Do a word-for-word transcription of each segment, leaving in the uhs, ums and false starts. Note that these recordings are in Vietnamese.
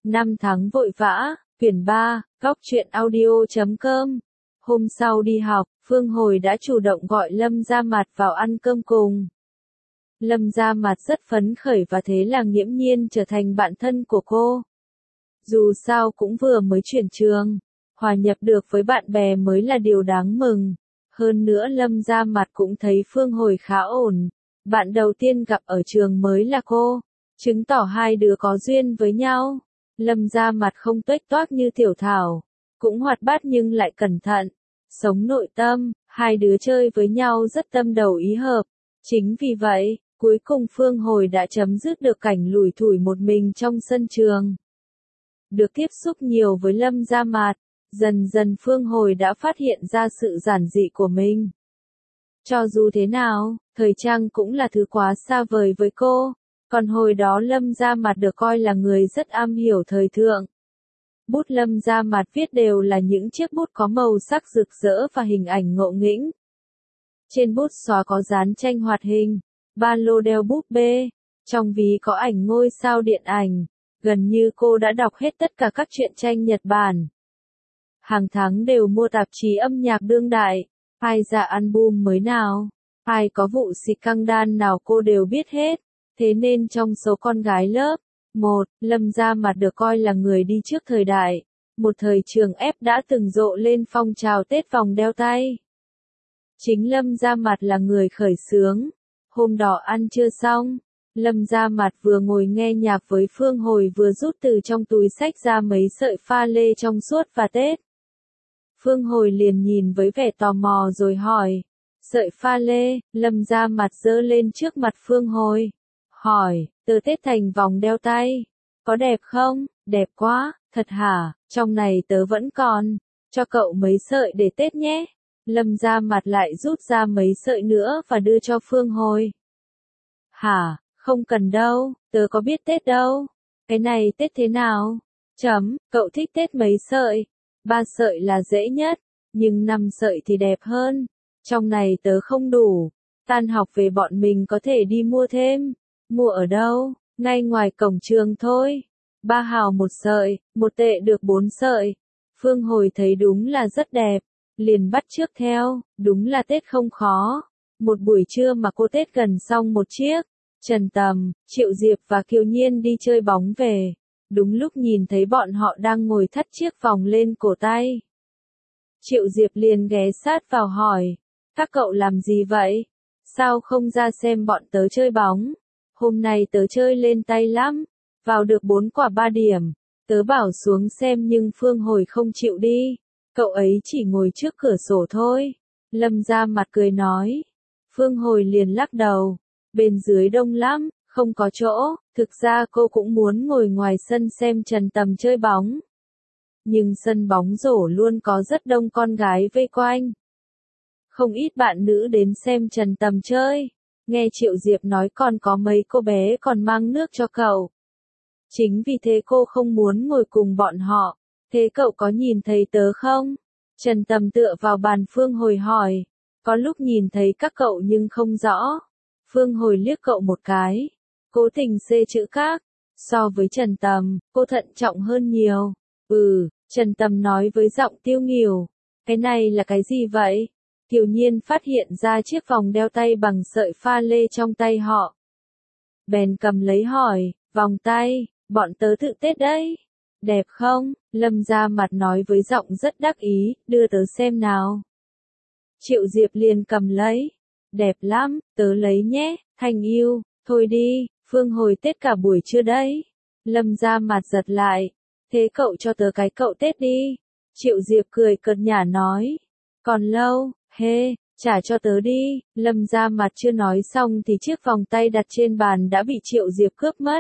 Năm tháng vội vã, quyển ba, góc truyện audio chấm com. Hôm sau đi học, Phương Hồi đã chủ động gọi Lâm Gia Mạt vào ăn cơm cùng. Lâm Gia Mạt rất phấn khởi và thế là nghiễm nhiên trở thành bạn thân của cô. Dù sao cũng vừa mới chuyển trường, hòa nhập được với bạn bè mới là điều đáng mừng. Hơn nữa Lâm Gia Mạt cũng thấy Phương Hồi khá ổn. Bạn đầu tiên gặp ở trường mới là cô, chứng tỏ hai đứa có duyên với nhau. Lâm Gia Mạt không tuếch toác như Tiểu Thảo, cũng hoạt bát nhưng lại cẩn thận, sống nội tâm, hai đứa chơi với nhau rất tâm đầu ý hợp. Chính vì vậy, cuối cùng Phương Hồi đã chấm dứt được cảnh lủi thủi một mình trong sân trường. Được tiếp xúc nhiều với Lâm Gia Mạt, dần dần Phương Hồi đã phát hiện ra sự giản dị của mình. Cho dù thế nào, thời trang cũng là thứ quá xa vời với cô, còn hồi đó Lâm Gia Mạt được coi là người rất am hiểu thời thượng. Bút Lâm Gia Mạt viết đều là những chiếc bút có màu sắc rực rỡ và hình ảnh ngộ nghĩnh. Trên bút xóa có dán tranh hoạt hình, ba lô đeo búp bê, trong ví có ảnh ngôi sao điện ảnh. Gần như cô đã đọc hết tất cả các truyện tranh Nhật Bản. Hàng tháng đều mua tạp chí âm nhạc đương đại, ai ra album mới nào, ai có vụ scandal nào cô đều biết hết. Thế nên trong số con gái lớp một, Lâm Gia Mạt được coi là người đi trước thời đại. Một thời trường ép đã từng rộ lên phong trào Tết vòng đeo tay. Chính Lâm Gia Mạt là người khởi xướng. Hôm đó ăn trưa xong, Lâm Gia Mạt vừa ngồi nghe nhạc với Phương Hồi vừa rút từ trong túi xách ra mấy sợi pha lê trong suốt và Tết. Phương Hồi liền nhìn với vẻ tò mò rồi hỏi, sợi pha lê. Lâm Gia Mạt giơ lên trước mặt Phương Hồi, hỏi, tờ Tết thành vòng đeo tay, có đẹp không? Đẹp quá, thật hả? Trong này tớ vẫn còn, cho cậu mấy sợi để Tết nhé. Lâm Gia Mạt lại rút ra mấy sợi nữa và đưa cho Phương Hồi. Hả? Không cần đâu, tớ có biết Tết đâu. Cái này Tết thế nào? Chấm, cậu thích Tết mấy sợi? Ba sợi là dễ nhất, nhưng năm sợi thì đẹp hơn. Trong này tớ không đủ. Tan học về bọn mình có thể đi mua thêm. Mua ở đâu? Ngay ngoài cổng trường thôi. Ba hào một sợi, một tệ được bốn sợi. Phương Hồi thấy đúng là rất đẹp, liền bắt chước theo, đúng là Tết không khó. Một buổi trưa mà cô Tết gần xong một chiếc. Trần Tầm, Triệu Diệp và Kiều Nhiên đi chơi bóng về. Đúng lúc nhìn thấy bọn họ đang ngồi thắt chiếc vòng lên cổ tay. Triệu Diệp liền ghé sát vào hỏi, các cậu làm gì vậy? Sao không ra xem bọn tớ chơi bóng? Hôm nay tớ chơi lên tay lắm, vào được bốn quả ba điểm. Tớ bảo xuống xem nhưng Phương Hồi không chịu đi. Cậu ấy chỉ ngồi trước cửa sổ thôi. Lâm Gia Mạt cười nói. Phương Hồi liền lắc đầu. Bên dưới đông lắm, không có chỗ. Thực ra cô cũng muốn ngồi ngoài sân xem Trần Tầm chơi bóng. Nhưng sân bóng rổ luôn có rất đông con gái vây quanh. Không ít bạn nữ đến xem Trần Tầm chơi. Nghe Triệu Diệp nói còn có mấy cô bé còn mang nước cho cậu. Chính vì thế cô không muốn ngồi cùng bọn họ. Thế cậu có nhìn thấy tớ không? Trần Tầm tựa vào bàn Phương Hồi hỏi. Có lúc nhìn thấy các cậu nhưng không rõ. Phương Hồi liếc cậu một cái. Cố tình xê chữ các. So với Trần Tầm, cô thận trọng hơn nhiều. Ừ, Trần Tầm nói với giọng tiêu nghỉu. Cái này là cái gì vậy? Kiều Nhiên phát hiện ra chiếc vòng đeo tay bằng sợi pha lê trong tay họ. Bèn cầm lấy hỏi, vòng tay, bọn tớ tự Tết đấy. Đẹp không? Lâm Gia Mạt nói với giọng rất đắc ý, đưa tớ xem nào. Triệu Diệp liền cầm lấy. Đẹp lắm, tớ lấy nhé, Thành yêu, thôi đi, Phương Hồi Tết cả buổi trưa đấy. Lâm Gia Mạt giật lại. Thế cậu cho tớ cái cậu Tết đi. Triệu Diệp cười cợt nhả nói. Còn lâu, hê, trả cho tớ đi. Lâm Gia Mạt chưa nói xong thì chiếc vòng tay đặt trên bàn đã bị Triệu Diệp cướp mất.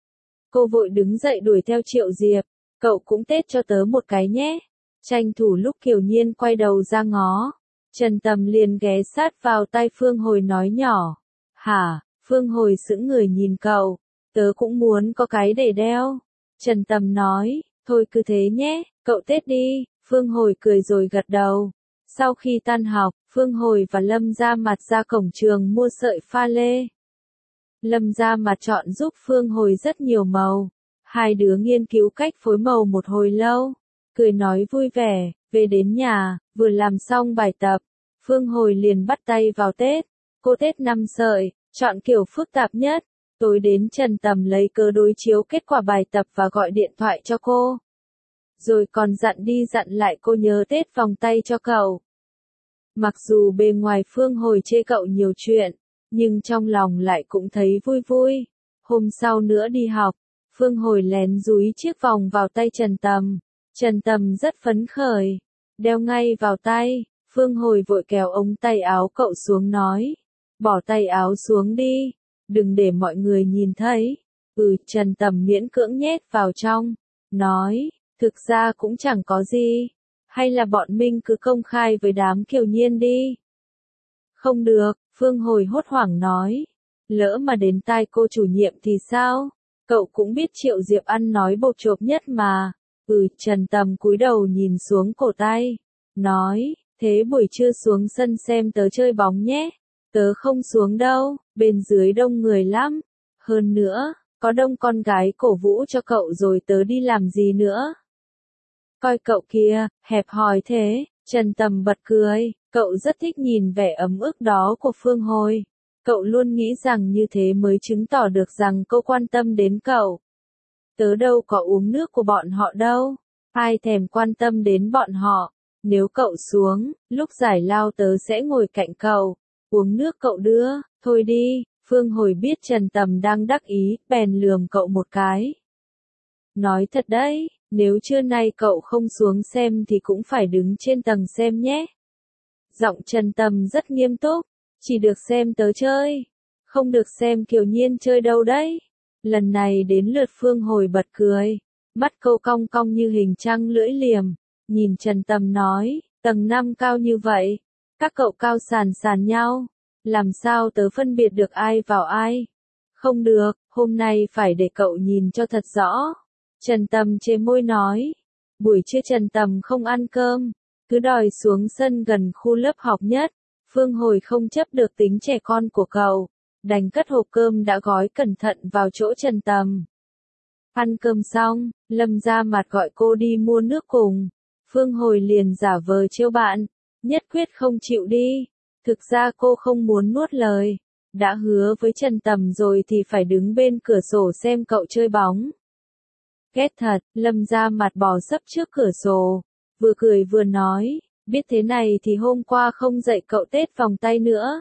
Cô vội đứng dậy đuổi theo Triệu Diệp. Cậu cũng Tết cho tớ một cái nhé. Tranh thủ lúc Kiều Nhiên quay đầu ra ngó. Trần Tầm liền ghé sát vào tai Phương Hồi nói nhỏ. Hả? Phương Hồi sững người nhìn cậu. Tớ cũng muốn có cái để đeo. Trần Tầm nói. Thôi cứ thế nhé, cậu Tết đi. Phương Hồi cười rồi gật đầu. Sau khi tan học, Phương Hồi và Lâm Gia Mạt ra cổng trường mua sợi pha lê. Lâm Gia Mạt chọn giúp Phương Hồi rất nhiều màu. Hai đứa nghiên cứu cách phối màu một hồi lâu, cười nói vui vẻ, về đến nhà, vừa làm xong bài tập, Phương Hồi liền bắt tay vào tết. Cô tết năm sợi, chọn kiểu phức tạp nhất. Tối đến Trần Tầm lấy cớ đối chiếu kết quả bài tập và gọi điện thoại cho cô. Rồi còn dặn đi dặn lại cô nhớ tết vòng tay cho cậu. Mặc dù bề ngoài Phương Hồi chê cậu nhiều chuyện, nhưng trong lòng lại cũng thấy vui vui. Hôm sau nữa đi học, Phương Hồi lén dúi chiếc vòng vào tay Trần Tầm. Trần Tầm rất phấn khởi, đeo ngay vào tay. Phương Hồi vội kéo ống tay áo cậu xuống nói, bỏ tay áo xuống đi, đừng để mọi người nhìn thấy. Ừ, Trần Tầm miễn cưỡng nhét vào trong, nói, thực ra cũng chẳng có gì, hay là bọn mình cứ công khai với đám Kiều Nhiên đi. Không được, Phương Hồi hốt hoảng nói, lỡ mà đến tai cô chủ nhiệm thì sao? Cậu cũng biết Triệu Diệp ăn nói bộp chộp nhất mà. Ừ, Trần Tầm cúi đầu nhìn xuống cổ tay, nói, thế buổi trưa xuống sân xem tớ chơi bóng nhé. Tớ không xuống đâu, bên dưới đông người lắm. Hơn nữa, có đông con gái cổ vũ cho cậu rồi tớ đi làm gì nữa. Coi cậu kia, hẹp hòi thế. Trần Tầm bật cười, cậu rất thích nhìn vẻ ấm ức đó của Phương Hồi. Cậu luôn nghĩ rằng như thế mới chứng tỏ được rằng cô quan tâm đến cậu. Tớ đâu có uống nước của bọn họ đâu, ai thèm quan tâm đến bọn họ. Nếu cậu xuống, lúc giải lao tớ sẽ ngồi cạnh cậu, uống nước cậu đưa, thôi đi. Phương Hồi biết Trần Tầm đang đắc ý, bèn lườm cậu một cái. Nói thật đấy, nếu trưa nay cậu không xuống xem thì cũng phải đứng trên tầng xem nhé. Giọng Trần Tầm rất nghiêm túc, chỉ được xem tớ chơi, không được xem Kiều Nhiên chơi đâu đấy. Lần này đến lượt Phương Hồi bật cười, mắt câu cong cong như hình trăng lưỡi liềm, nhìn Trần Tầm nói, tầng năm cao như vậy, các cậu cao sàn sàn nhau, làm sao tớ phân biệt được ai vào ai? Không được, hôm nay phải để cậu nhìn cho thật rõ. Trần Tầm chê môi nói, buổi trưa Trần Tầm không ăn cơm, cứ đòi xuống sân gần khu lớp học nhất. Phương Hồi không chấp được tính trẻ con của cậu, đành cất hộp cơm đã gói cẩn thận vào chỗ Trần Tầm. Ăn cơm xong, Lâm Gia Mặt gọi cô đi mua nước cùng. Phương Hồi liền giả vờ trêu bạn, nhất quyết không chịu đi. Thực ra cô không muốn nuốt lời, đã hứa với Trần Tầm rồi thì phải đứng bên cửa sổ xem cậu chơi bóng. Ghét thật, Lâm Gia Mặt bò sấp trước cửa sổ, vừa cười vừa nói, biết thế này thì hôm qua không dạy cậu tết vòng tay nữa.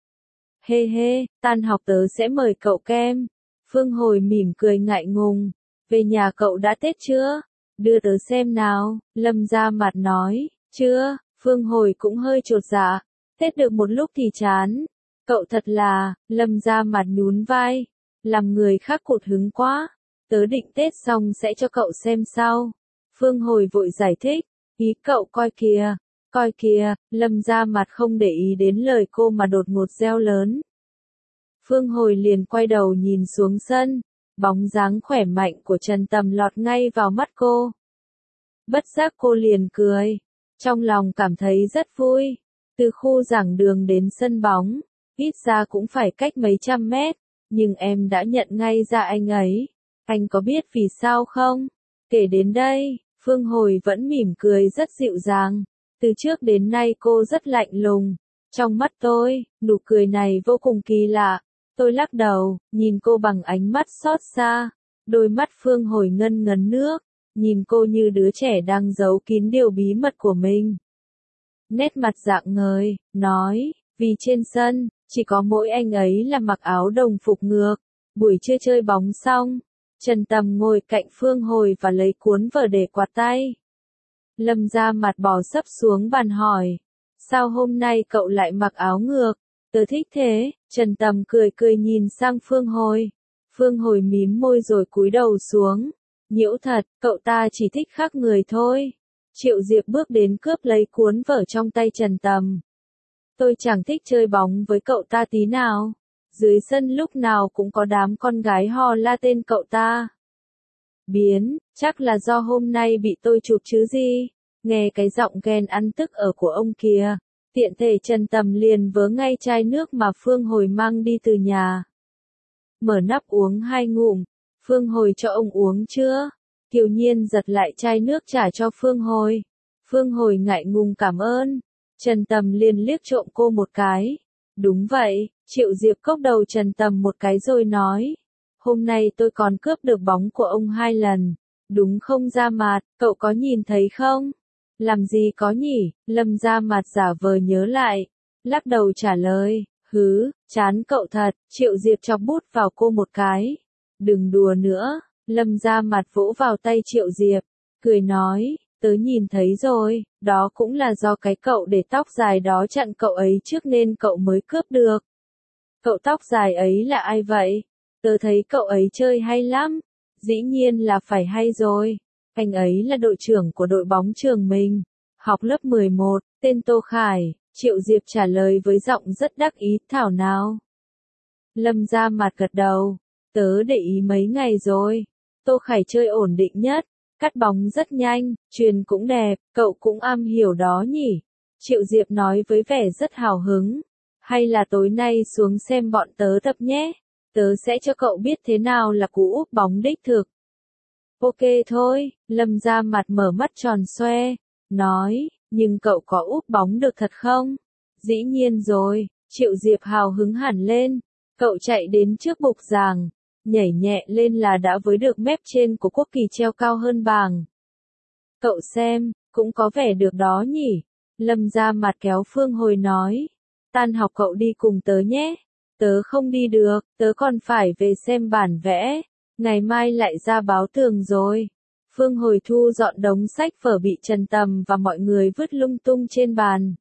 Hê hê, tan học tớ sẽ mời cậu kem. Phương Hồi mỉm cười ngại ngùng, về nhà cậu đã tết chưa? Đưa tớ xem nào. Lâm Gia Mặt nói, chưa. Phương Hồi cũng hơi chột dạ, tết được một lúc thì chán. Cậu thật là, Lâm Gia Mặt nhún vai, làm người khác cụt hứng quá. Tớ định tết xong sẽ cho cậu xem sau. Phương Hồi vội giải thích, ý cậu coi kìa, coi kìa. Lâm Gia Mặt không để ý đến lời cô mà đột ngột reo lớn. Phương Hồi liền quay đầu nhìn xuống sân, bóng dáng khỏe mạnh của Trần Tầm lọt ngay vào mắt cô. Bất giác cô liền cười, trong lòng cảm thấy rất vui. Từ khu giảng đường đến sân bóng, ít ra cũng phải cách mấy trăm mét, nhưng em đã nhận ngay ra anh ấy. Anh có biết vì sao không? Kể đến đây, Phương Hồi vẫn mỉm cười rất dịu dàng. Từ trước đến nay cô rất lạnh lùng. Trong mắt tôi, nụ cười này vô cùng kỳ lạ. Tôi lắc đầu, nhìn cô bằng ánh mắt xót xa. Đôi mắt Phương Hồi ngân ngấn nước, nhìn cô như đứa trẻ đang giấu kín điều bí mật của mình. Nét mặt rạng ngời, nói, vì trên sân, chỉ có mỗi anh ấy là mặc áo đồng phục ngược. Buổi trưa chơi bóng xong, Trần Tầm ngồi cạnh Phương Hồi và lấy cuốn vở để quạt tay. Lâm Gia Mặt bò sấp xuống bàn hỏi, sao hôm nay cậu lại mặc áo ngược? Tớ thích thế. Trần Tầm cười cười nhìn sang Phương Hồi. Phương Hồi mím môi rồi cúi đầu xuống. Nhiễu thật, cậu ta chỉ thích khác người thôi. Triệu Diệp bước đến cướp lấy cuốn vở trong tay Trần Tầm. Tôi chẳng thích chơi bóng với cậu ta tí nào. Dưới sân lúc nào cũng có đám con gái hò la tên cậu ta. Biến, chắc là do hôm nay bị tôi chụp chứ gì. Nghe cái giọng ghen ăn tức ở của ông kia. Tiện thể Trần Tầm liền vớ ngay chai nước mà Phương Hồi mang đi từ nhà. Mở nắp uống hai ngụm. Phương Hồi cho ông uống chưa? Kiều Nhiên giật lại chai nước trả cho Phương Hồi. Phương Hồi ngại ngùng cảm ơn. Trần Tầm liền liếc trộm cô một cái. Đúng vậy, Triệu Diệp cốc đầu Trần Tầm một cái rồi nói. Hôm nay tôi còn cướp được bóng của ông hai lần. Đúng không Gia Mạt, cậu có nhìn thấy không? Làm gì có nhỉ? Lâm Gia Mạt giả vờ nhớ lại. Lắc đầu trả lời, hứ, chán cậu thật. Triệu Diệp chọc bút vào cô một cái. Đừng đùa nữa. Lâm Gia Mạt vỗ vào tay Triệu Diệp, cười nói, tớ nhìn thấy rồi, đó cũng là do cái cậu để tóc dài đó chặn cậu ấy trước nên cậu mới cướp được. Cậu tóc dài ấy là ai vậy? Tớ thấy cậu ấy chơi hay lắm. Dĩ nhiên là phải hay rồi. Anh ấy là đội trưởng của đội bóng trường mình. Học lớp mười một, tên Tô Khải. Triệu Diệp trả lời với giọng rất đắc ý, thảo nào. Lâm Gia Mạt gật đầu. Tớ để ý mấy ngày rồi. Tô Khải chơi ổn định nhất. Cắt bóng rất nhanh, chuyền cũng đẹp, cậu cũng am hiểu đó nhỉ. Triệu Diệp nói với vẻ rất hào hứng. Hay là tối nay xuống xem bọn tớ tập nhé. Tớ sẽ cho cậu biết thế nào là cú úp bóng đích thực. Ok thôi, Lâm Gia Mạt mở mắt tròn xoe. Nói, nhưng cậu có úp bóng được thật không? Dĩ nhiên rồi, Triệu Diệp hào hứng hẳn lên. Cậu chạy đến trước bục giảng. Nhảy nhẹ lên là đã với được mép trên của quốc kỳ treo cao hơn bảng. Cậu xem, cũng có vẻ được đó nhỉ. Lâm Gia Mạt kéo Phương Hồi nói. Tan học cậu đi cùng tớ nhé. Tớ không đi được, tớ còn phải về xem bản vẽ. Ngày mai lại ra báo tường rồi. Phương Hồi thu dọn đống sách vở bị Trần Tầm và mọi người vứt lung tung trên bàn.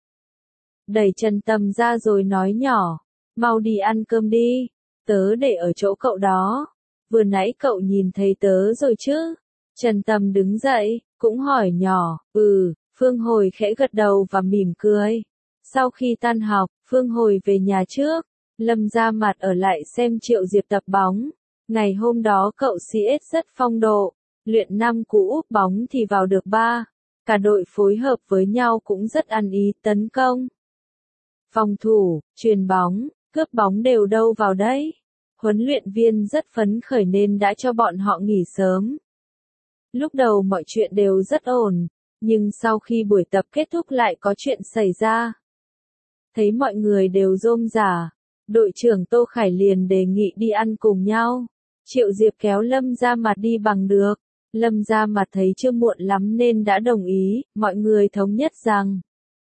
Đẩy Trần Tầm ra rồi nói nhỏ. Mau đi ăn cơm đi. Tớ để ở chỗ cậu đó. Vừa nãy cậu nhìn thấy tớ rồi chứ? Trần Tầm đứng dậy, cũng hỏi nhỏ, ừ, Phương Hồi khẽ gật đầu và mỉm cười. Sau khi tan học, Phương Hồi về nhà trước. Lâm Gia Mạt ở lại xem Triệu Diệp tập bóng. Ngày hôm đó cậu xê ét rất phong độ. Luyện năm cú úp bóng thì vào được ba. Cả đội phối hợp với nhau cũng rất ăn ý tấn công. Phòng thủ, chuyền bóng, cướp bóng đều đâu vào đấy. Huấn luyện viên rất phấn khởi nên đã cho bọn họ nghỉ sớm. Lúc đầu mọi chuyện đều rất ổn, nhưng sau khi buổi tập kết thúc lại có chuyện xảy ra. Thấy mọi người đều rôm rả, đội trưởng Tô Khải liền đề nghị đi ăn cùng nhau. Triệu Diệp kéo Lâm Gia Mạt đi bằng được. Lâm Gia Mạt thấy chưa muộn lắm nên đã đồng ý, mọi người thống nhất rằng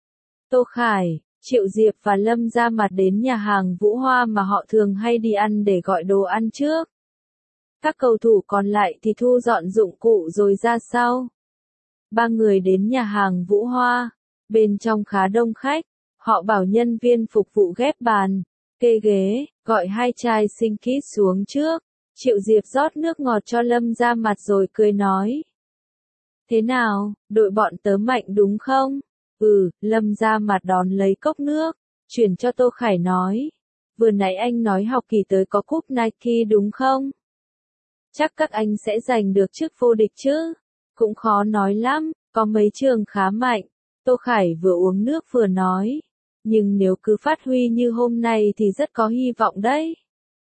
Tô Khải, Triệu Diệp và Lâm Gia Mạt đến nhà hàng Vũ Hoa mà họ thường hay đi ăn để gọi đồ ăn trước. Các cầu thủ còn lại thì thu dọn dụng cụ rồi ra sau. Ba người đến nhà hàng Vũ Hoa. Bên trong khá đông khách. Họ bảo nhân viên phục vụ ghép bàn, kê ghế, gọi hai chai sinh kít xuống trước. Triệu Diệp rót nước ngọt cho Lâm Gia Mạt rồi cười nói. Thế nào, đội bọn tớ mạnh đúng không? Ừ, Lâm Gia Mạt đón lấy cốc nước, chuyển cho Tô Khải nói. Vừa nãy anh nói học kỳ tới có cúp Nike đúng không? Chắc các anh sẽ giành được chức vô địch chứ? Cũng khó nói lắm, có mấy trường khá mạnh. Tô Khải vừa uống nước vừa nói. Nhưng nếu cứ phát huy như hôm nay thì rất có hy vọng đấy.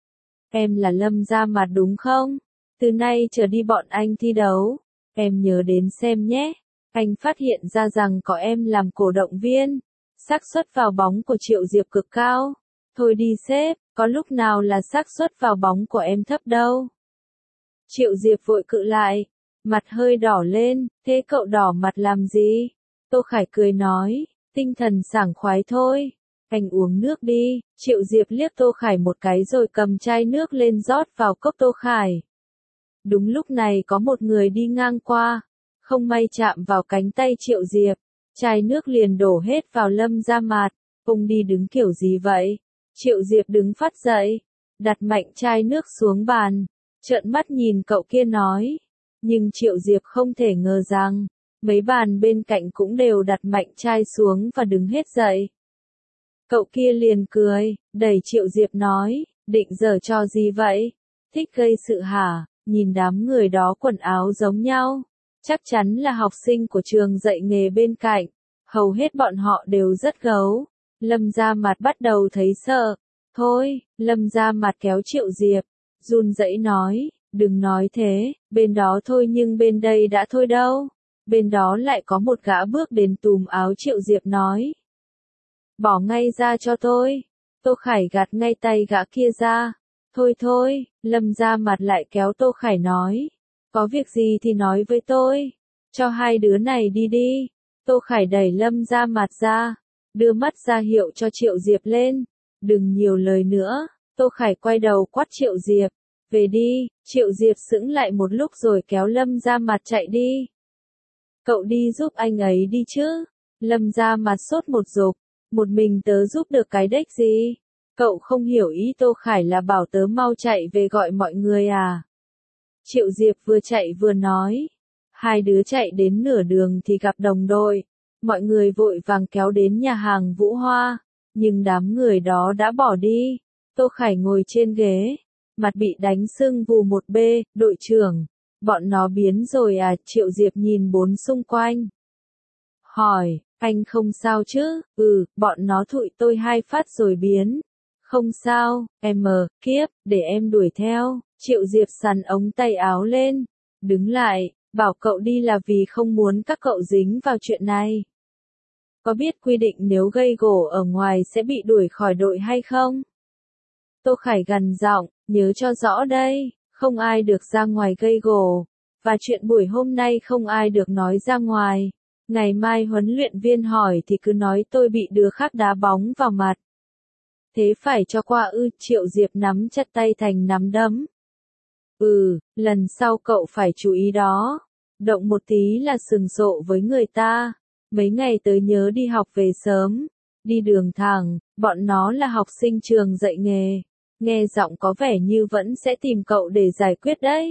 Em là Lâm Gia Mạt đúng không? Từ nay trở đi bọn anh thi đấu. Em nhớ đến xem nhé. Anh phát hiện ra rằng có em làm cổ động viên. Xác suất vào bóng của Triệu Diệp cực cao. Thôi đi sếp, có lúc nào là xác suất vào bóng của em thấp đâu. Triệu Diệp vội cự lại. Mặt hơi đỏ lên, thế cậu đỏ mặt làm gì? Tô Khải cười nói, tinh thần sảng khoái thôi. Anh uống nước đi. Triệu Diệp liếc Tô Khải một cái rồi cầm chai nước lên rót vào cốc Tô Khải. Đúng lúc này có một người đi ngang qua. Không may chạm vào cánh tay Triệu Diệp. Chai nước liền đổ hết vào Lâm Gia Mạt. Ông đi đứng kiểu gì vậy? Triệu Diệp đứng phát dậy. Đặt mạnh chai nước xuống bàn. Trợn mắt nhìn cậu kia nói. Nhưng Triệu Diệp không thể ngờ rằng. Mấy bàn bên cạnh cũng đều đặt mạnh chai xuống và đứng hết dậy. Cậu kia liền cười, đẩy Triệu Diệp nói, định giở trò gì vậy? Thích gây sự hả? Nhìn đám người đó quần áo giống nhau. Chắc chắn là học sinh của trường dạy nghề bên cạnh. Hầu hết bọn họ đều rất gấu. Lâm Gia Mạt bắt đầu thấy sợ. Thôi, Lâm Gia Mạt kéo Triệu Diệp. Run rẩy nói, Đừng nói thế, bên đó thôi nhưng bên đây đã thôi đâu. Bên đó lại có một gã bước đến túm áo Triệu Diệp nói. Bỏ ngay ra cho tôi. Tô Khải gạt ngay tay gã kia ra. Thôi thôi, Lâm Gia Mặt lại kéo Tô Khải nói. Có việc gì thì nói với tôi. Cho hai đứa này đi đi. Tô Khải đẩy Lâm Gia Mặt ra. Đưa mắt ra hiệu cho Triệu Diệp lên. Đừng nhiều lời nữa. Tô Khải quay đầu quát Triệu Diệp. Về đi. Triệu Diệp sững lại một lúc rồi kéo Lâm Gia Mặt chạy đi. Cậu đi giúp anh ấy đi chứ. Lâm Gia Mặt sốt một dục. Một mình tớ giúp được cái đếch gì? Cậu không hiểu ý Tô Khải là bảo tớ mau chạy về gọi mọi người à? Triệu Diệp vừa chạy vừa nói. Hai đứa chạy đến nửa đường thì gặp đồng đội. Mọi người vội vàng kéo đến nhà hàng Vũ Hoa. Nhưng đám người đó đã bỏ đi. Tô Khải ngồi trên ghế. Mặt bị đánh sưng vù một bê. Đội trưởng. Bọn nó biến rồi à? Triệu Diệp nhìn bốn xung quanh. Hỏi. Anh không sao chứ? Ừ, bọn nó thụi tôi hai phát rồi biến. Không sao, em mờ, kiếp, để em đuổi theo. Triệu Diệp sắn ống tay áo lên. Đứng lại, bảo cậu đi là vì không muốn các cậu dính vào chuyện này. Có biết quy định nếu gây gổ ở ngoài sẽ bị đuổi khỏi đội hay không? Tô Khải gằn giọng, nhớ cho rõ đây, không ai được ra ngoài gây gổ. Và chuyện buổi hôm nay không ai được nói ra ngoài. Ngày mai huấn luyện viên hỏi thì cứ nói tôi bị đứa khác đá bóng vào mặt. Thế phải cho qua ư? Triệu Diệp nắm chặt tay thành nắm đấm. Ừ, lần sau cậu phải chú ý đó. Động một tí là sừng sộ với người ta. Mấy ngày tới nhớ đi học về sớm. Đi đường thẳng, bọn nó là học sinh trường dạy nghề. Nghe giọng có vẻ như vẫn sẽ tìm cậu để giải quyết đấy.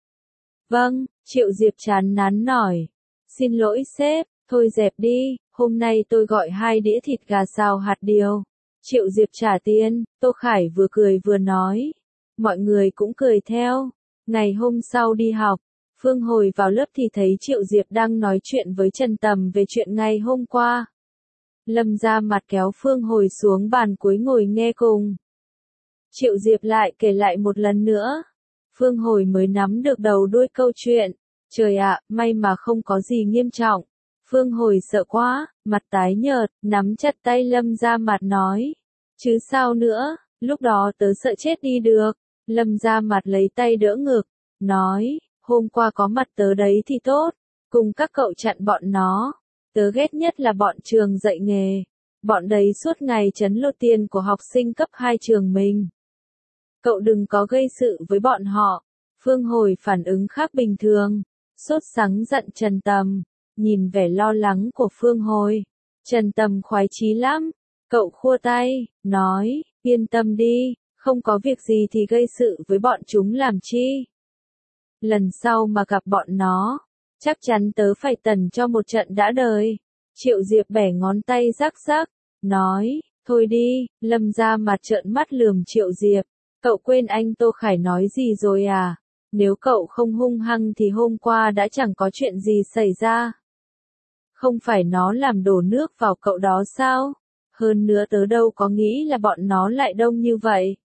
Vâng, Triệu Diệp chán nản nói. Xin lỗi sếp, thôi dẹp đi, hôm nay tôi gọi hai đĩa thịt gà xào hạt điều. Triệu Diệp trả tiền, Tô Khải vừa cười vừa nói. Mọi người cũng cười theo. Ngày hôm sau đi học, Phương Hồi vào lớp thì thấy Triệu Diệp đang nói chuyện với Trần Tầm về chuyện ngày hôm qua. Lâm Gia Mặt kéo Phương Hồi xuống bàn cuối ngồi nghe cùng. Triệu Diệp lại kể lại một lần nữa. Phương Hồi mới nắm được đầu đuôi câu chuyện. Trời ạ, may mà không có gì nghiêm trọng. Phương Hồi sợ quá, mặt tái nhợt, nắm chặt tay Lâm Gia Mặt nói. Chứ sao nữa, lúc đó tớ sợ chết đi được. Lâm Gia Mặt lấy tay đỡ ngực, nói, hôm qua có mặt tớ đấy thì tốt, cùng các cậu chặn bọn nó. Tớ ghét nhất là bọn trường dạy nghề. Bọn đấy suốt ngày trấn lột tiền của học sinh cấp hai trường mình. Cậu đừng có gây sự với bọn họ. Phương Hồi phản ứng khác bình thường. Sốt sắng giận Trần Tầm. Nhìn vẻ lo lắng của Phương Hồi. Trần Tầm khoái chí lắm. Cậu khua tay, nói, yên tâm đi, không có việc gì thì gây sự với bọn chúng làm chi. Lần sau mà gặp bọn nó, chắc chắn tớ phải tẩn cho một trận đã đời. Triệu Diệp bẻ ngón tay rắc rắc, nói, thôi đi. Lâm Gia Mặt trợn mắt lườm Triệu Diệp. Cậu quên anh Tô Khải nói gì rồi à? Nếu cậu không hung hăng thì hôm qua đã chẳng có chuyện gì xảy ra. Không phải nó làm đổ nước vào cậu đó sao? Hơn nữa tớ đâu có nghĩ là bọn nó lại đông như vậy.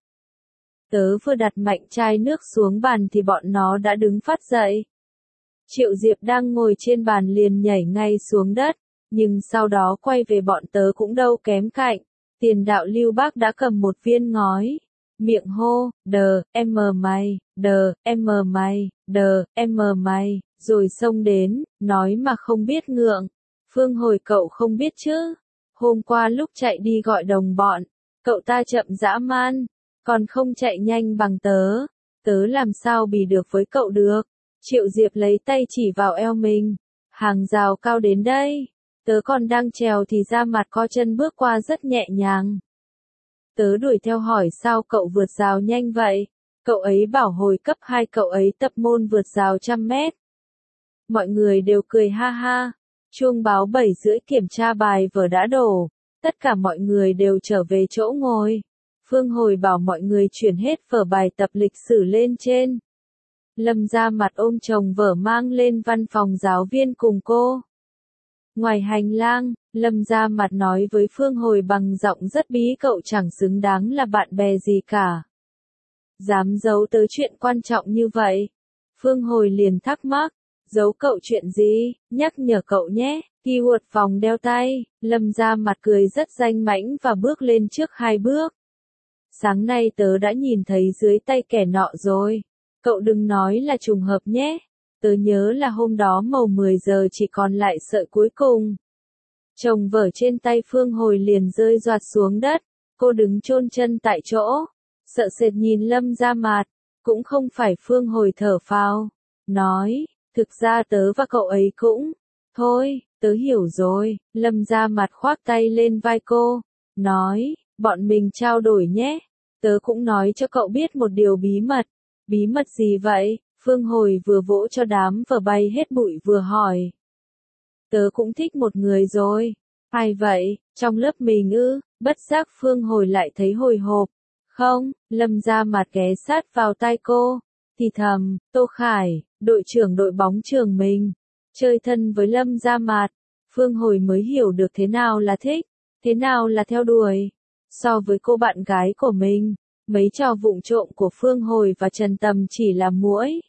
Tớ vừa đặt mạnh chai nước xuống bàn thì bọn nó đã đứng phát dậy. Triệu Diệp đang ngồi trên bàn liền nhảy ngay xuống đất, nhưng sau đó quay về bọn tớ cũng đâu kém cạnh. Tiền đạo Lưu Bác đã cầm một viên ngói. Miệng hô, đờ, em mờ mày, đờ, em mờ mày, đờ, em mờ mày, rồi xông đến, nói mà không biết ngượng. Phương Hồi cậu không biết chứ? Hôm qua lúc chạy đi gọi đồng bọn, cậu ta chậm dã man, còn không chạy nhanh bằng tớ. Tớ làm sao bì được với cậu được? Triệu Diệp lấy tay chỉ vào eo mình. Hàng rào cao đến đây. Tớ còn đang trèo thì Ra Mặt co chân bước qua rất nhẹ nhàng. Tớ đuổi theo hỏi sao cậu vượt rào nhanh vậy? Cậu ấy bảo hồi cấp hai cậu ấy tập môn vượt rào trăm mét. Mọi người đều cười ha ha. Chuông báo bảy rưỡi kiểm tra bài vở đã đổ. Tất cả mọi người đều trở về chỗ ngồi. Phương Hồi bảo mọi người chuyển hết vở bài tập lịch sử lên trên. Lâm Gia Mặt ôm chồng vở mang lên văn phòng giáo viên cùng cô. Ngoài hành lang, Lâm Gia Mặt nói với Phương Hồi bằng giọng rất bí cậu chẳng xứng đáng là bạn bè gì cả. Dám giấu tớ chuyện quan trọng như vậy. Phương Hồi liền thắc mắc, giấu cậu chuyện gì, nhắc nhở cậu nhé, keyword vòng đeo tay, Lâm Gia Mặt cười rất danh mãnh và bước lên trước hai bước. Sáng nay tớ đã nhìn thấy dưới tay kẻ nọ rồi, cậu đừng nói là trùng hợp nhé, tớ nhớ là hôm đó màu mười giờ chỉ còn lại sợi cuối cùng. Chồng vở trên tay Phương Hồi liền rơi doạt xuống đất, cô đứng chôn chân tại chỗ, sợ sệt nhìn Lâm Gia Mặt, cũng không phải Phương Hồi thở phào, nói, thực ra tớ và cậu ấy cũng, thôi, tớ hiểu rồi, Lâm Gia Mặt khoác tay lên vai cô, nói, bọn mình trao đổi nhé, tớ cũng nói cho cậu biết một điều bí mật, bí mật gì vậy, Phương Hồi vừa vỗ cho đám vở bay hết bụi vừa hỏi. Tớ cũng thích một người rồi, ai vậy, trong lớp mình ư, bất giác Phương Hồi lại thấy hồi hộp, không, Lâm Gia Mặt ghé sát vào tai cô, thì thầm, Tô Khải, đội trưởng đội bóng trường mình, chơi thân với Lâm Gia Mặt, Phương Hồi mới hiểu được thế nào là thích, thế nào là theo đuổi. So với cô bạn gái của mình, mấy trò vụng trộm của Phương Hồi và Trần Tầm chỉ là muỗi.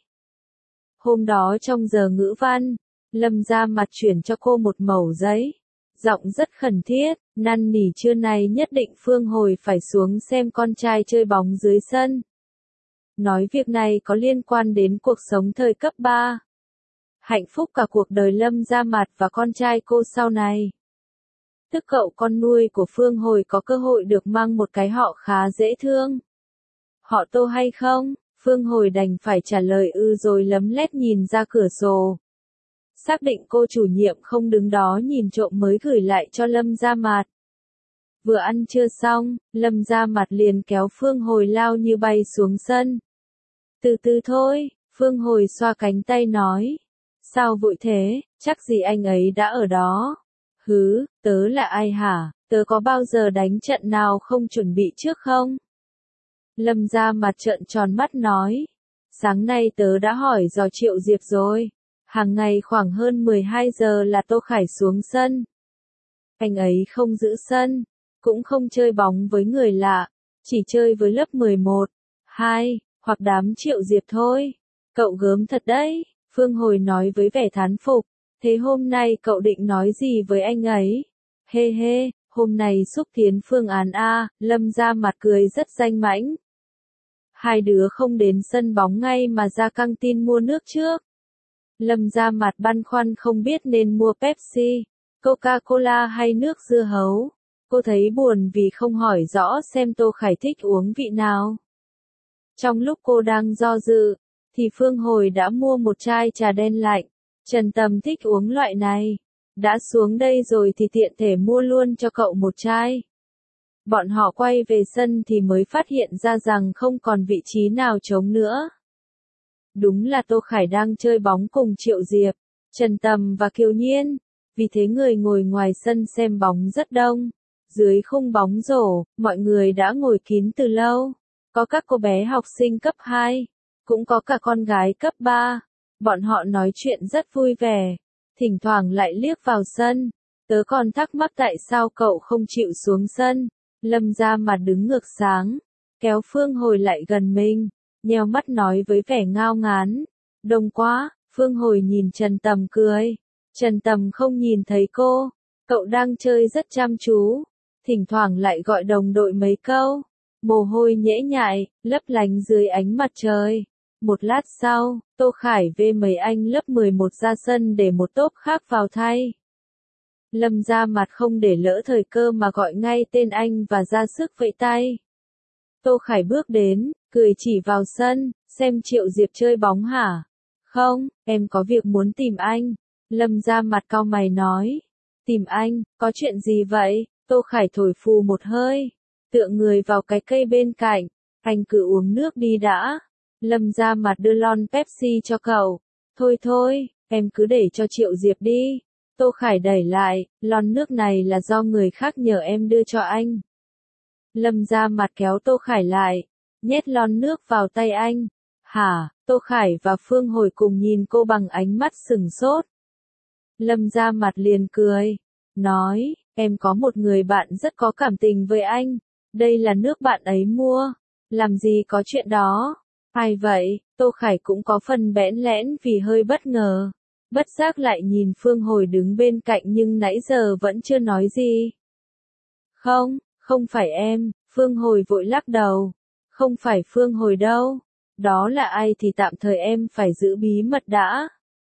Hôm đó trong giờ ngữ văn, Lâm Gia Mặt chuyển cho cô một mẩu giấy, giọng rất khẩn thiết, năn nỉ trưa nay nhất định Phương Hồi phải xuống xem con trai chơi bóng dưới sân. Nói việc này có liên quan đến cuộc sống thời cấp ba. Hạnh phúc cả cuộc đời Lâm Gia Mặt và con trai cô sau này. Tức cậu con nuôi của Phương Hồi có cơ hội được mang một cái họ khá dễ thương. Họ Tô hay không? Phương Hồi đành phải trả lời ư rồi lấm lét nhìn ra cửa sổ. Xác định cô chủ nhiệm không đứng đó nhìn trộm mới gửi lại cho Lâm Gia Mặt. Vừa ăn trưa xong, Lâm Gia Mặt liền kéo Phương Hồi lao như bay xuống sân. Từ từ thôi, Phương Hồi xoa cánh tay nói. Sao vội thế, chắc gì anh ấy đã ở đó. Hứ, tớ là ai hả, tớ có bao giờ đánh trận nào không chuẩn bị trước không? Lâm Gia Mặt trợn tròn mắt nói. Sáng nay tớ đã hỏi dò Triệu Diệp rồi. Hàng ngày khoảng hơn mười hai giờ là Tô Khải xuống sân. Anh ấy không giữ sân, cũng không chơi bóng với người lạ, chỉ chơi với lớp mười một, hai, hoặc đám Triệu Diệp thôi. Cậu gớm thật đấy, Phương Hồi nói với vẻ thán phục. Thế hôm nay cậu định nói gì với anh ấy? Hê hê, hôm nay xúc tiến phương án A, Lâm Gia Mặt cười rất danh mãnh. Hai đứa không đến sân bóng ngay mà ra căng tin mua nước trước. Lâm Gia Mặt băn khoăn không biết nên mua Pepsi, Coca-Cola hay nước dưa hấu. Cô thấy buồn vì không hỏi rõ xem Tô Khải thích uống vị nào. Trong lúc cô đang do dự, thì Phương Hồi đã mua một chai trà đen lạnh. Trần Tầm thích uống loại này. Đã xuống đây rồi thì tiện thể mua luôn cho cậu một chai. Bọn họ quay về sân thì mới phát hiện ra rằng không còn vị trí nào trống nữa. Đúng là Tô Khải đang chơi bóng cùng Triệu Diệp, Trần Tầm và Kiều Nhiên. Vì thế người ngồi ngoài sân xem bóng rất đông. Dưới khung bóng rổ, mọi người đã ngồi kín từ lâu. Có các cô bé học sinh cấp hai, cũng có cả con gái cấp ba. Bọn họ nói chuyện rất vui vẻ, thỉnh thoảng lại liếc vào sân. Tớ còn thắc mắc tại sao cậu không chịu xuống sân. Lâm Gia Mặt đứng ngược sáng, kéo Phương Hồi lại gần mình, nheo mắt nói với vẻ ngao ngán. Đông quá, Phương Hồi nhìn Trần Tầm cười. Trần Tầm không nhìn thấy cô, cậu đang chơi rất chăm chú, thỉnh thoảng lại gọi đồng đội mấy câu. Mồ hôi nhễ nhại, lấp lánh dưới ánh mặt trời. Một lát sau, Tô Khải vê mấy anh lớp mười một ra sân để một tốp khác vào thay. Lâm Gia Mặt không để lỡ thời cơ mà gọi ngay tên anh và ra sức vẫy tay. Tô Khải bước đến, cười chỉ vào sân, xem Triệu Diệp chơi bóng hả? Không, em có việc muốn tìm anh. Lâm Gia Mặt cau mày nói. Tìm anh, có chuyện gì vậy? Tô Khải thổi phù một hơi, tựa người vào cái cây bên cạnh. Anh cứ uống nước đi đã. Lâm Gia Mặt đưa lon Pepsi cho cậu. Thôi thôi, em cứ để cho Triệu Diệp đi. Tô Khải đẩy lại, lon nước này là do người khác nhờ em đưa cho anh. Lâm Gia Mặt kéo Tô Khải lại, nhét lon nước vào tay anh. Hả? Tô Khải và Phương Hồi cùng nhìn cô bằng ánh mắt sừng sốt. Lâm Gia Mặt liền cười, nói, em có một người bạn rất có cảm tình với anh. Đây là nước bạn ấy mua. Làm gì có chuyện đó. Ai vậy? Tô Khải cũng có phần bẽn lẽn vì hơi bất ngờ. Bất giác lại nhìn Phương Hồi đứng bên cạnh nhưng nãy giờ vẫn chưa nói gì. Không, không phải em, Phương Hồi vội lắc đầu. Không phải Phương Hồi đâu. Đó là ai thì tạm thời em phải giữ bí mật đã.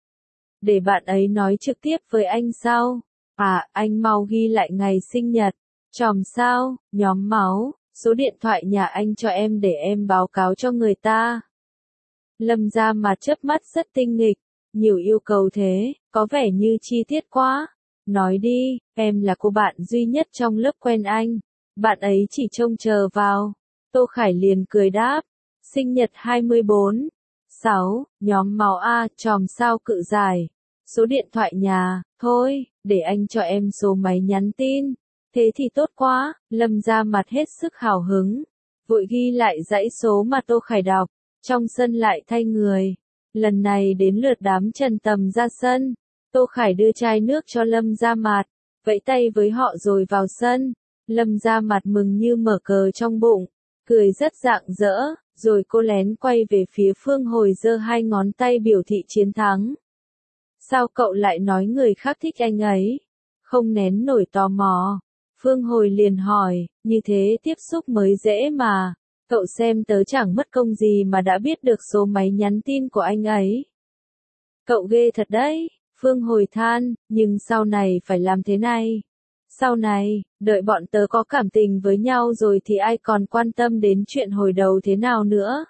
Để bạn ấy nói trực tiếp với anh sau. À, anh mau ghi lại ngày sinh nhật. Chòm sao, nhóm máu, số điện thoại nhà anh cho em để em báo cáo cho người ta. Lâm Gia Mặt chớp mắt rất tinh nghịch. Nhiều yêu cầu thế, có vẻ như chi tiết quá. Nói đi, em là cô bạn duy nhất trong lớp quen anh. Bạn ấy chỉ trông chờ vào. Tô Khải liền cười đáp. Sinh nhật hai mươi bốn. sáu, nhóm máu A, chòm sao cự dài. Số điện thoại nhà, thôi, để anh cho em số máy nhắn tin. Thế thì tốt quá, Lâm Gia Mặt hết sức hào hứng. Vội ghi lại dãy số mà Tô Khải đọc. Trong sân lại thay người. Lần này đến lượt đám Trần Tầm ra sân. Tô Khải đưa chai nước cho Lâm Gia Mặt, vẫy tay với họ rồi vào sân. Lâm Gia Mặt mừng như mở cờ trong bụng, cười rất rạng rỡ, rồi cô lén quay về phía Phương Hồi giơ hai ngón tay biểu thị chiến thắng. Sao cậu lại nói người khác thích anh ấy? Không nén nổi tò mò. Phương Hồi liền hỏi, như thế tiếp xúc mới dễ mà. Cậu xem tớ chẳng mất công gì mà đã biết được số máy nhắn tin của anh ấy. Cậu ghê thật đấy, Phương Hồi than, nhưng sau này phải làm thế này. Sau này, đợi bọn tớ có cảm tình với nhau rồi thì ai còn quan tâm đến chuyện hồi đầu thế nào nữa.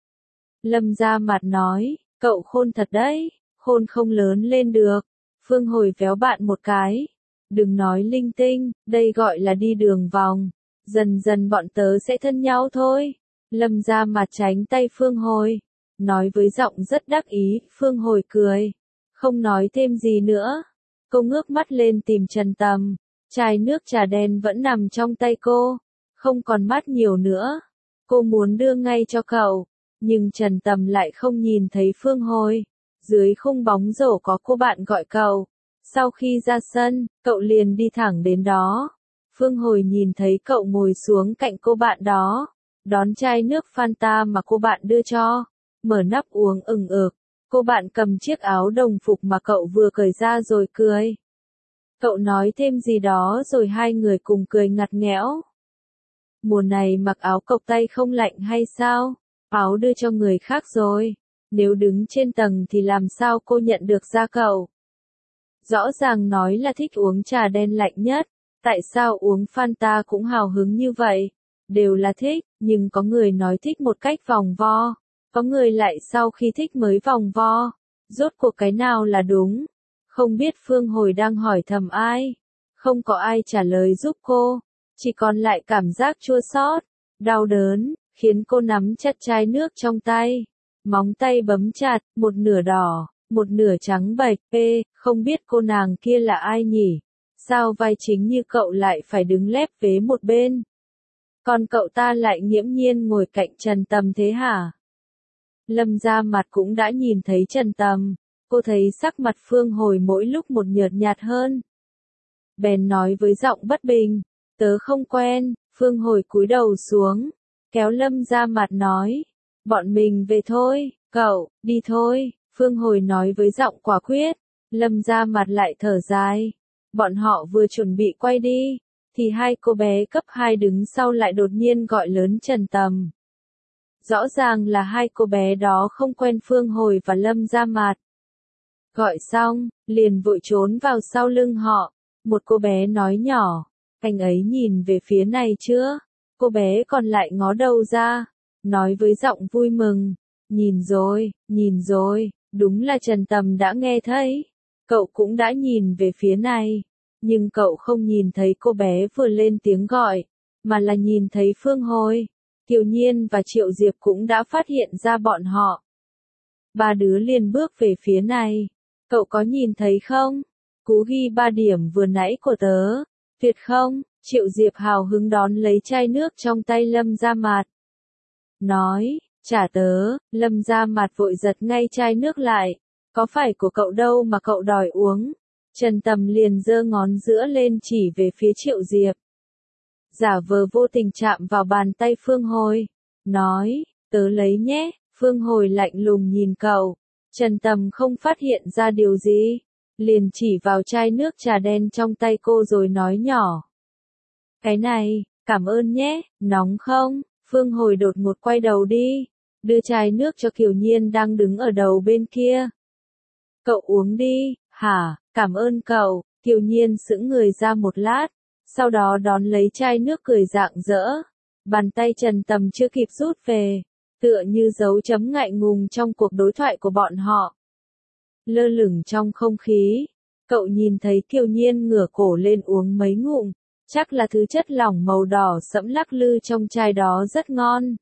Lâm Gia Mặt nói, cậu khôn thật đấy, khôn không lớn lên được. Phương Hồi véo bạn một cái. Đừng nói linh tinh, đây gọi là đi đường vòng. Dần dần bọn tớ sẽ thân nhau thôi. Lâm Gia Mặt tránh tay Phương Hồi. Nói với giọng rất đắc ý, Phương Hồi cười. Không nói thêm gì nữa. Cô ngước mắt lên tìm Trần Tầm. Chai nước trà đen vẫn nằm trong tay cô. Không còn mắt nhiều nữa. Cô muốn đưa ngay cho cậu. Nhưng Trần Tầm lại không nhìn thấy Phương Hồi. Dưới khung bóng rổ có cô bạn gọi cậu. Sau khi ra sân, cậu liền đi thẳng đến đó. Phương Hồi nhìn thấy cậu ngồi xuống cạnh cô bạn đó. Đón chai nước Fanta mà cô bạn đưa cho. Mở nắp uống ừng ực. Cô bạn cầm chiếc áo đồng phục mà cậu vừa cởi ra rồi cười. Cậu nói thêm gì đó rồi hai người cùng cười ngặt nghẽo. Mùa này mặc áo cộc tay không lạnh hay sao? Áo đưa cho người khác rồi. Nếu đứng trên tầng thì làm sao cô nhận được ra cậu? Rõ ràng nói là thích uống trà đen lạnh nhất. Tại sao uống Fanta cũng hào hứng như vậy? Đều là thích, nhưng có người nói thích một cách vòng vo. Có người lại sau khi thích mới vòng vo. Rốt cuộc cái nào là đúng? Không biết Phương Hồi đang hỏi thầm ai. Không có ai trả lời giúp cô. Chỉ còn lại cảm giác chua xót, đau đớn, khiến cô nắm chặt chai nước trong tay. Móng tay bấm chặt, một nửa đỏ, một nửa trắng bệch. Ê, không biết cô nàng kia là ai nhỉ? Sao vai chính như cậu lại phải đứng lép vế một bên? Còn cậu ta lại nghiễm nhiên ngồi cạnh Trần Tầm thế hả? Lâm Gia Mặt cũng đã nhìn thấy Trần Tầm. Cô thấy sắc mặt Phương Hồi mỗi lúc một nhợt nhạt hơn. Bèn nói với giọng bất bình. Tớ không quen. Phương Hồi cúi đầu xuống. Kéo Lâm Gia Mặt nói. Bọn mình về thôi, cậu, đi thôi. Phương Hồi nói với giọng quả quyết. Lâm Gia Mặt lại thở dài. Bọn họ vừa chuẩn bị quay đi. Thì hai cô bé cấp hai đứng sau lại đột nhiên gọi lớn Trần Tầm. Rõ ràng là hai cô bé đó không quen Phương Hồi và Lâm Gia Mặt. Gọi xong, liền vội trốn vào sau lưng họ. Một cô bé nói nhỏ, anh ấy nhìn về phía này chưa? Cô bé còn lại ngó đầu ra, nói với giọng vui mừng. Nhìn rồi, nhìn rồi, đúng là Trần Tầm đã nghe thấy. Cậu cũng đã nhìn về phía này. Nhưng cậu không nhìn thấy cô bé vừa lên tiếng gọi, mà là nhìn thấy Phương Hồi. Kiều Nhiên và Triệu Diệp cũng đã phát hiện ra bọn họ. Ba đứa liền bước về phía này. Cậu có nhìn thấy không? Cú ghi ba điểm vừa nãy của tớ. Tuyệt không? Triệu Diệp hào hứng đón lấy chai nước trong tay Lâm Gia Mặt. Nói, trả tớ. Lâm Gia Mặt vội giật ngay chai nước lại. Có phải của cậu đâu mà cậu đòi uống? Trần Tầm liền giơ ngón giữa lên chỉ về phía Triệu Diệp. Giả vờ vô tình chạm vào bàn tay Phương Hồi. nói, tớ lấy nhé. Phương Hồi lạnh lùng nhìn cậu. Trần Tầm không phát hiện ra điều gì, liền chỉ vào chai nước trà đen trong tay cô rồi nói nhỏ. Cái này, cảm ơn nhé, nóng không? Phương Hồi đột ngột quay đầu đi, đưa chai nước cho Kiều Nhiên đang đứng ở đầu bên kia. Cậu uống đi, hả, cảm ơn cậu. Kiều Nhiên sững người ra một lát, sau đó đón lấy chai nước cười rạng rỡ. Bàn tay Trần Tầm chưa kịp rút về, tựa như dấu chấm ngại ngùng trong cuộc đối thoại của bọn họ. Lơ lửng trong không khí, cậu nhìn thấy Kiều Nhiên ngửa cổ lên uống mấy ngụm, chắc là thứ chất lỏng màu đỏ sẫm lắc lư trong chai đó rất ngon.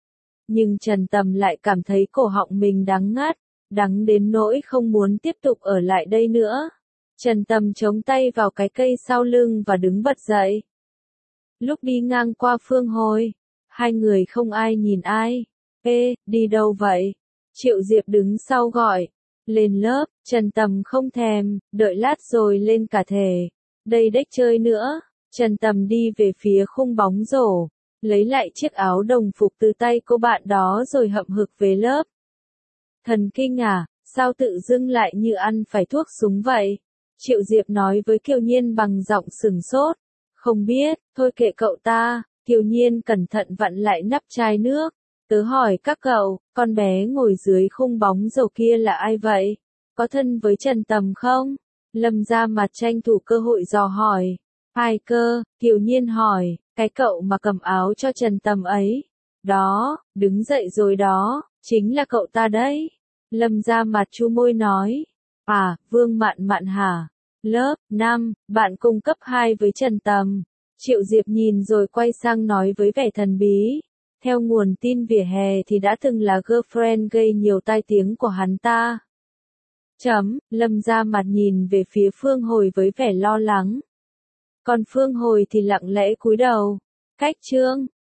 Nhưng Trần Tầm lại cảm thấy cổ họng mình đắng ngắt, đắng đến nỗi không muốn tiếp tục ở lại đây nữa. Trần Tầm chống tay vào cái cây sau lưng và đứng bật dậy. Lúc đi ngang qua Phương Hồi, hai người không ai nhìn ai. Ê, đi đâu vậy? Triệu Diệp đứng sau gọi. Lên lớp. Trần Tầm không thèm, đợi lát rồi lên cả thể. Đây đếch chơi nữa. Trần Tầm đi về phía khung bóng rổ, lấy lại chiếc áo đồng phục từ tay cô bạn đó rồi hậm hực về lớp. Thần kinh à, sao tự dưng lại như ăn phải thuốc súng vậy? Triệu Diệp nói với Kiều Nhiên bằng giọng sừng sốt. Không biết, thôi kệ cậu ta. Kiều Nhiên cẩn thận vặn lại nắp chai nước. Tớ hỏi các cậu, con bé ngồi dưới khung bóng rổ kia là ai vậy? Có thân với Trần Tầm không? Lâm Gia Mặt tranh thủ cơ hội dò hỏi. Ai cơ? Kiều Nhiên hỏi, cái cậu mà cầm áo cho Trần Tầm ấy. Đó, đứng dậy rồi đó, chính là cậu ta đấy. Lâm Gia Mặt chu môi nói. À, Vương Mạn Mạn hả? Lớp năm, bạn cùng cấp hai với Trần Tầm. Triệu Diệp nhìn rồi quay sang nói với vẻ thần bí. Theo nguồn tin vỉa hè thì đã từng là girlfriend gây nhiều tai tiếng của hắn ta. Chấm, Lâm Gia Mặt nhìn về phía Phương Hồi với vẻ lo lắng. Còn Phương Hồi thì lặng lẽ cúi đầu. Cách chương